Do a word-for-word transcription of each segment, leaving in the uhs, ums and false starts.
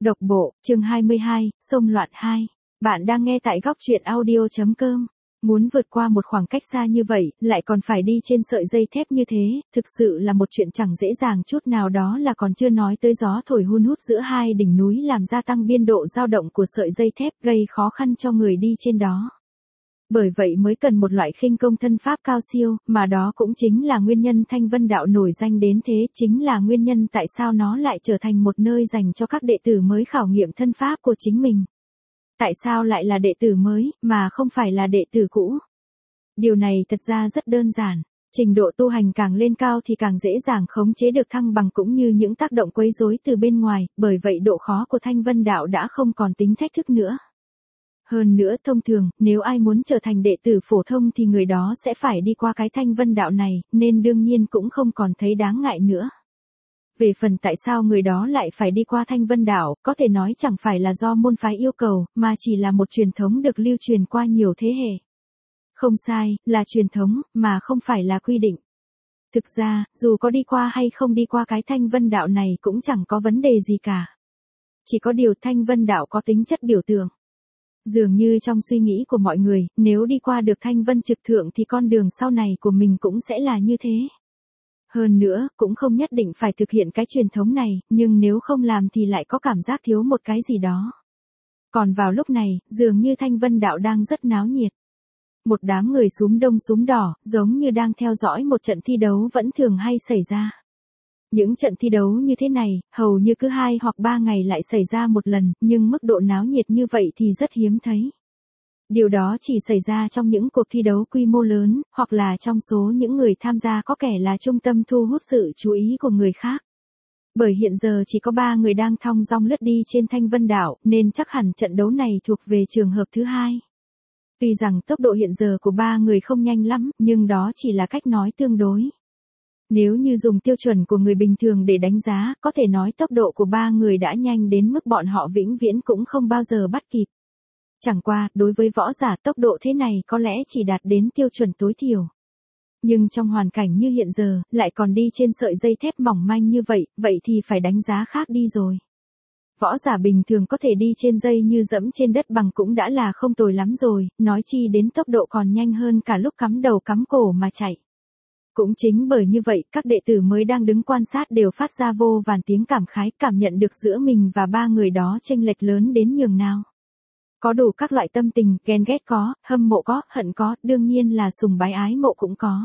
Độc bộ, chương hai mươi hai, xông loạn hai. Bạn đang nghe tại góc truyện audio chấm com. Muốn vượt qua một khoảng cách xa như vậy, lại còn phải đi trên sợi dây thép như thế, thực sự là một chuyện chẳng dễ dàng chút nào, đó là còn chưa nói tới gió thổi hun hút giữa hai đỉnh núi làm gia tăng biên độ dao động của sợi dây thép, gây khó khăn cho người đi trên đó. Bởi vậy mới cần một loại khinh công thân pháp cao siêu, mà đó cũng chính là nguyên nhân Thanh Vân Đạo nổi danh đến thế, chính là nguyên nhân tại sao nó lại trở thành một nơi dành cho các đệ tử mới khảo nghiệm thân pháp của chính mình. Tại sao lại là đệ tử mới, mà không phải là đệ tử cũ? Điều này thật ra rất đơn giản. Trình độ tu hành càng lên cao thì càng dễ dàng khống chế được thăng bằng cũng như những tác động quấy rối từ bên ngoài, bởi vậy độ khó của Thanh Vân Đạo đã không còn tính thách thức nữa. Hơn nữa thông thường, nếu ai muốn trở thành đệ tử phổ thông thì người đó sẽ phải đi qua cái Thanh Vân Đạo này, nên đương nhiên cũng không còn thấy đáng ngại nữa. Về phần tại sao người đó lại phải đi qua Thanh Vân Đạo, có thể nói chẳng phải là do môn phái yêu cầu, mà chỉ là một truyền thống được lưu truyền qua nhiều thế hệ. Không sai, là truyền thống, mà không phải là quy định. Thực ra, dù có đi qua hay không đi qua cái Thanh Vân Đạo này cũng chẳng có vấn đề gì cả. Chỉ có điều Thanh Vân Đạo có tính chất biểu tượng. Dường như trong suy nghĩ của mọi người, nếu đi qua được Thanh Vân Trực Thượng thì con đường sau này của mình cũng sẽ là như thế. Hơn nữa, cũng không nhất định phải thực hiện cái truyền thống này, nhưng nếu không làm thì lại có cảm giác thiếu một cái gì đó. Còn vào lúc này, dường như Thanh Vân Đạo đang rất náo nhiệt. Một đám người súm đông súm đỏ, giống như đang theo dõi một trận thi đấu vẫn thường hay xảy ra. Những trận thi đấu như thế này, hầu như cứ hai hoặc ba ngày lại xảy ra một lần, nhưng mức độ náo nhiệt như vậy thì rất hiếm thấy. Điều đó chỉ xảy ra trong những cuộc thi đấu quy mô lớn, hoặc là trong số những người tham gia có kẻ là trung tâm thu hút sự chú ý của người khác. Bởi hiện giờ chỉ có ba người đang thong dong lướt đi trên Thanh Vân Đạo, nên chắc hẳn trận đấu này thuộc về trường hợp thứ hai. Tuy rằng tốc độ hiện giờ của ba người không nhanh lắm, nhưng đó chỉ là cách nói tương đối. Nếu như dùng tiêu chuẩn của người bình thường để đánh giá, có thể nói tốc độ của ba người đã nhanh đến mức bọn họ vĩnh viễn cũng không bao giờ bắt kịp. Chẳng qua, đối với võ giả tốc độ thế này có lẽ chỉ đạt đến tiêu chuẩn tối thiểu. Nhưng trong hoàn cảnh như hiện giờ, lại còn đi trên sợi dây thép mỏng manh như vậy, vậy thì phải đánh giá khác đi rồi. Võ giả bình thường có thể đi trên dây như dẫm trên đất bằng cũng đã là không tồi lắm rồi, nói chi đến tốc độ còn nhanh hơn cả lúc cắm đầu cắm cổ mà chạy. Cũng chính bởi như vậy, các đệ tử mới đang đứng quan sát đều phát ra vô vàn tiếng cảm khái, cảm nhận được giữa mình và ba người đó chênh lệch lớn đến nhường nào. Có đủ các loại tâm tình, ghen ghét có, hâm mộ có, hận có, đương nhiên là sùng bái ái mộ cũng có.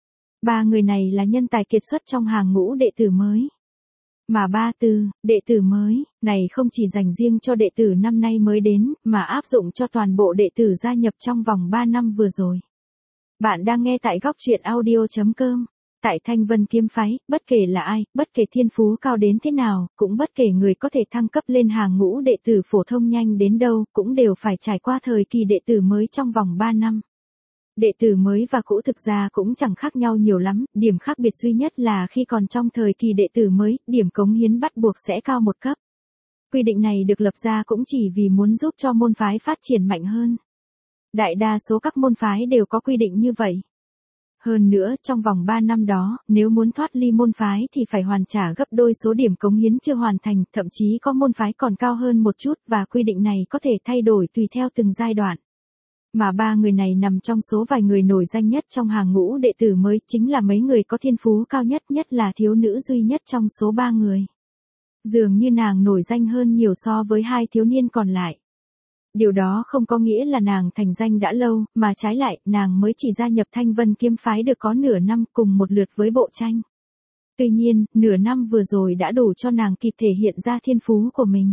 Ba người này là nhân tài kiệt xuất trong hàng ngũ đệ tử mới. Mà ba từ, đệ tử mới, này không chỉ dành riêng cho đệ tử năm nay mới đến, mà áp dụng cho toàn bộ đệ tử gia nhập trong vòng ba năm vừa rồi. Bạn đang nghe tại góc truyện audio chấm com. Tại Thanh Vân Kiếm Phái, bất kể là ai, bất kể thiên phú cao đến thế nào, cũng bất kể người có thể thăng cấp lên hàng ngũ đệ tử phổ thông nhanh đến đâu, cũng đều phải trải qua thời kỳ đệ tử mới trong vòng ba năm. Đệ tử mới và cũ thực ra cũng chẳng khác nhau nhiều lắm, điểm khác biệt duy nhất là khi còn trong thời kỳ đệ tử mới, điểm cống hiến bắt buộc sẽ cao một cấp. Quy định này được lập ra cũng chỉ vì muốn giúp cho môn phái phát triển mạnh hơn. Đại đa số các môn phái đều có quy định như vậy. Hơn nữa, trong vòng ba năm đó, nếu muốn thoát ly môn phái thì phải hoàn trả gấp đôi số điểm cống hiến chưa hoàn thành, thậm chí có môn phái còn cao hơn một chút, và quy định này có thể thay đổi tùy theo từng giai đoạn. Mà ba người này nằm trong số vài người nổi danh nhất trong hàng ngũ đệ tử mới, chính là mấy người có thiên phú cao nhất, nhất là thiếu nữ duy nhất trong số ba người. Dường như nàng nổi danh hơn nhiều so với hai thiếu niên còn lại. Điều đó không có nghĩa là nàng thành danh đã lâu, mà trái lại, nàng mới chỉ gia nhập Thanh Vân Kiếm Phái được có nửa năm cùng một lượt với Bộ Tranh. Tuy nhiên, nửa năm vừa rồi đã đủ cho nàng kịp thể hiện ra thiên phú của mình.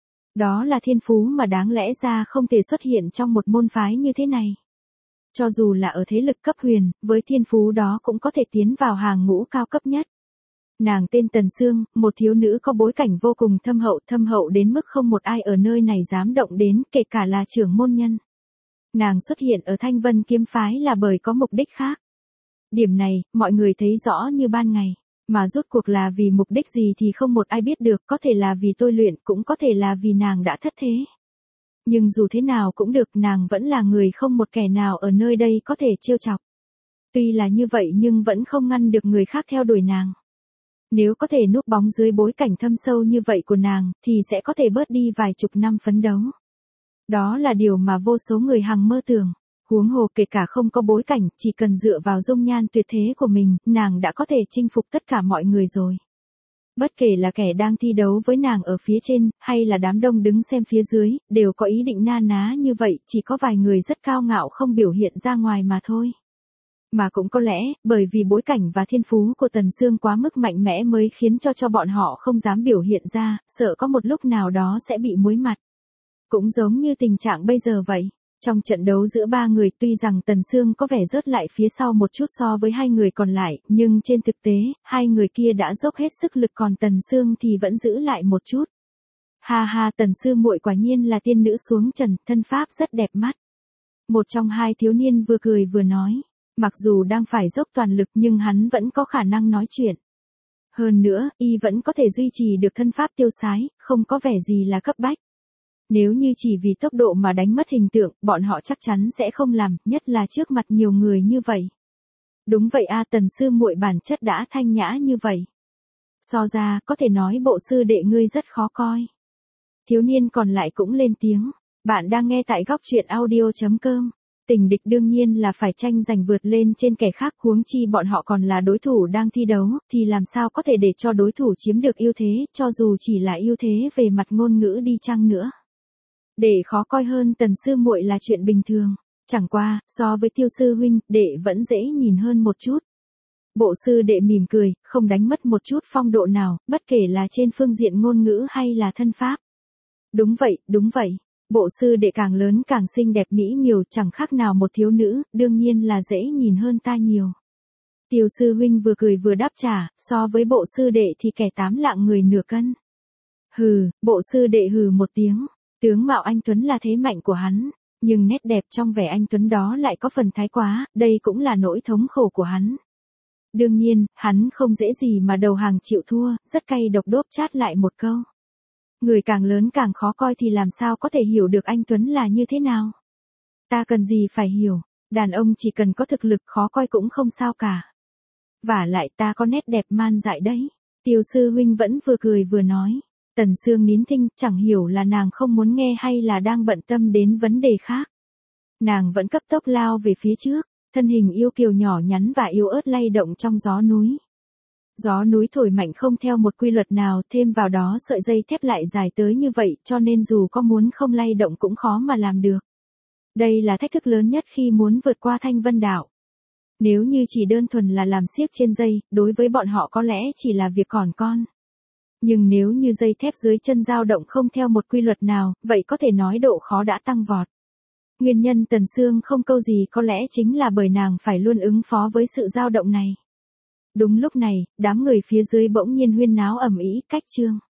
Đó là thiên phú mà đáng lẽ ra không thể xuất hiện trong một môn phái như thế này. Cho dù là ở thế lực cấp huyền, với thiên phú đó cũng có thể tiến vào hàng ngũ cao cấp nhất. Nàng tên Tần Sương, một thiếu nữ có bối cảnh vô cùng thâm hậu, thâm hậu đến mức không một ai ở nơi này dám động đến, kể cả là trưởng môn nhân. Nàng xuất hiện ở Thanh Vân Kiếm Phái là bởi có mục đích khác. Điểm này, mọi người thấy rõ như ban ngày. Mà rốt cuộc là vì mục đích gì thì không một ai biết được, có thể là vì tôi luyện, cũng có thể là vì nàng đã thất thế. Nhưng dù thế nào cũng được, nàng vẫn là người không một kẻ nào ở nơi đây có thể trêu chọc. Tuy là như vậy nhưng vẫn không ngăn được người khác theo đuổi nàng. Nếu có thể núp bóng dưới bối cảnh thâm sâu như vậy của nàng, thì sẽ có thể bớt đi vài chục năm phấn đấu. Đó là điều mà vô số người hằng mơ tưởng. Huống hồ kể cả không có bối cảnh, chỉ cần dựa vào dung nhan tuyệt thế của mình, nàng đã có thể chinh phục tất cả mọi người rồi. Bất kể là kẻ đang thi đấu với nàng ở phía trên, hay là đám đông đứng xem phía dưới, đều có ý định na ná như vậy, chỉ có vài người rất cao ngạo không biểu hiện ra ngoài mà thôi. Mà cũng có lẽ, bởi vì bối cảnh và thiên phú của Tần Sương quá mức mạnh mẽ mới khiến cho cho bọn họ không dám biểu hiện ra, sợ có một lúc nào đó sẽ bị muối mặt. Cũng giống như tình trạng bây giờ vậy. Trong trận đấu giữa ba người tuy rằng Tần Sương có vẻ rớt lại phía sau một chút so với hai người còn lại, nhưng trên thực tế, hai người kia đã dốc hết sức lực còn Tần Sương thì vẫn giữ lại một chút. Ha ha, Tần Sư muội quả nhiên là tiên nữ xuống trần, thân pháp rất đẹp mắt. Một trong hai thiếu niên vừa cười vừa nói, mặc dù đang phải dốc toàn lực nhưng hắn vẫn có khả năng nói chuyện. Hơn nữa, y vẫn có thể duy trì được thân pháp tiêu sái, không có vẻ gì là cấp bách. Nếu như chỉ vì tốc độ mà đánh mất hình tượng, bọn họ chắc chắn sẽ không làm, nhất là trước mặt nhiều người như vậy. Đúng vậy a, Tần sư muội bản chất đã thanh nhã như vậy. So ra, có thể nói bộ sư đệ ngươi rất khó coi. Thiếu niên còn lại cũng lên tiếng. Bạn đang nghe tại góc truyện audio chấm com. Tình địch đương nhiên là phải tranh giành vượt lên trên kẻ khác, huống chi bọn họ còn là đối thủ đang thi đấu, thì làm sao có thể để cho đối thủ chiếm được ưu thế, cho dù chỉ là ưu thế về mặt ngôn ngữ đi chăng nữa. Đệ khó coi hơn Tần sư muội là chuyện bình thường, chẳng qua, so với Tiêu sư huynh, đệ vẫn dễ nhìn hơn một chút. Bộ sư đệ mỉm cười, không đánh mất một chút phong độ nào, bất kể là trên phương diện ngôn ngữ hay là thân pháp. Đúng vậy, đúng vậy. Bộ sư đệ càng lớn càng xinh đẹp mỹ miều, chẳng khác nào một thiếu nữ, đương nhiên là dễ nhìn hơn ta nhiều. Tiêu sư huynh vừa cười vừa đáp trả, so với bộ sư đệ thì kẻ tám lạng người nửa cân. Hừ, bộ sư đệ hừ một tiếng. Tướng mạo anh Tuấn là thế mạnh của hắn, nhưng nét đẹp trong vẻ anh Tuấn đó lại có phần thái quá, đây cũng là nỗi thống khổ của hắn. Đương nhiên, hắn không dễ gì mà đầu hàng chịu thua, rất cay độc đốp chát lại một câu. Người càng lớn càng khó coi thì làm sao có thể hiểu được anh Tuấn là như thế nào. Ta cần gì phải hiểu, đàn ông chỉ cần có thực lực khó coi cũng không sao cả. Vả lại ta có nét đẹp man dại đấy. Tiêu sư huynh vẫn vừa cười vừa nói. Tần Sương nín thinh, chẳng hiểu là nàng không muốn nghe hay là đang bận tâm đến vấn đề khác. Nàng vẫn cấp tốc lao về phía trước, thân hình yêu kiều nhỏ nhắn và yếu ớt lay động trong gió núi. Gió núi thổi mạnh không theo một quy luật nào, thêm vào đó sợi dây thép lại dài tới như vậy, cho nên dù có muốn không lay động cũng khó mà làm được. Đây là thách thức lớn nhất khi muốn vượt qua Thanh Vân Đảo. Nếu như chỉ đơn thuần là làm xiếc trên dây, đối với bọn họ có lẽ chỉ là việc còn con. Nhưng nếu như dây thép dưới chân dao động không theo một quy luật nào, vậy có thể nói độ khó đã tăng vọt. Nguyên nhân Tần Sương không câu gì có lẽ chính là bởi nàng phải luôn ứng phó với sự dao động này. Đúng lúc này, đám người phía dưới bỗng nhiên huyên náo ầm ĩ, cách chương.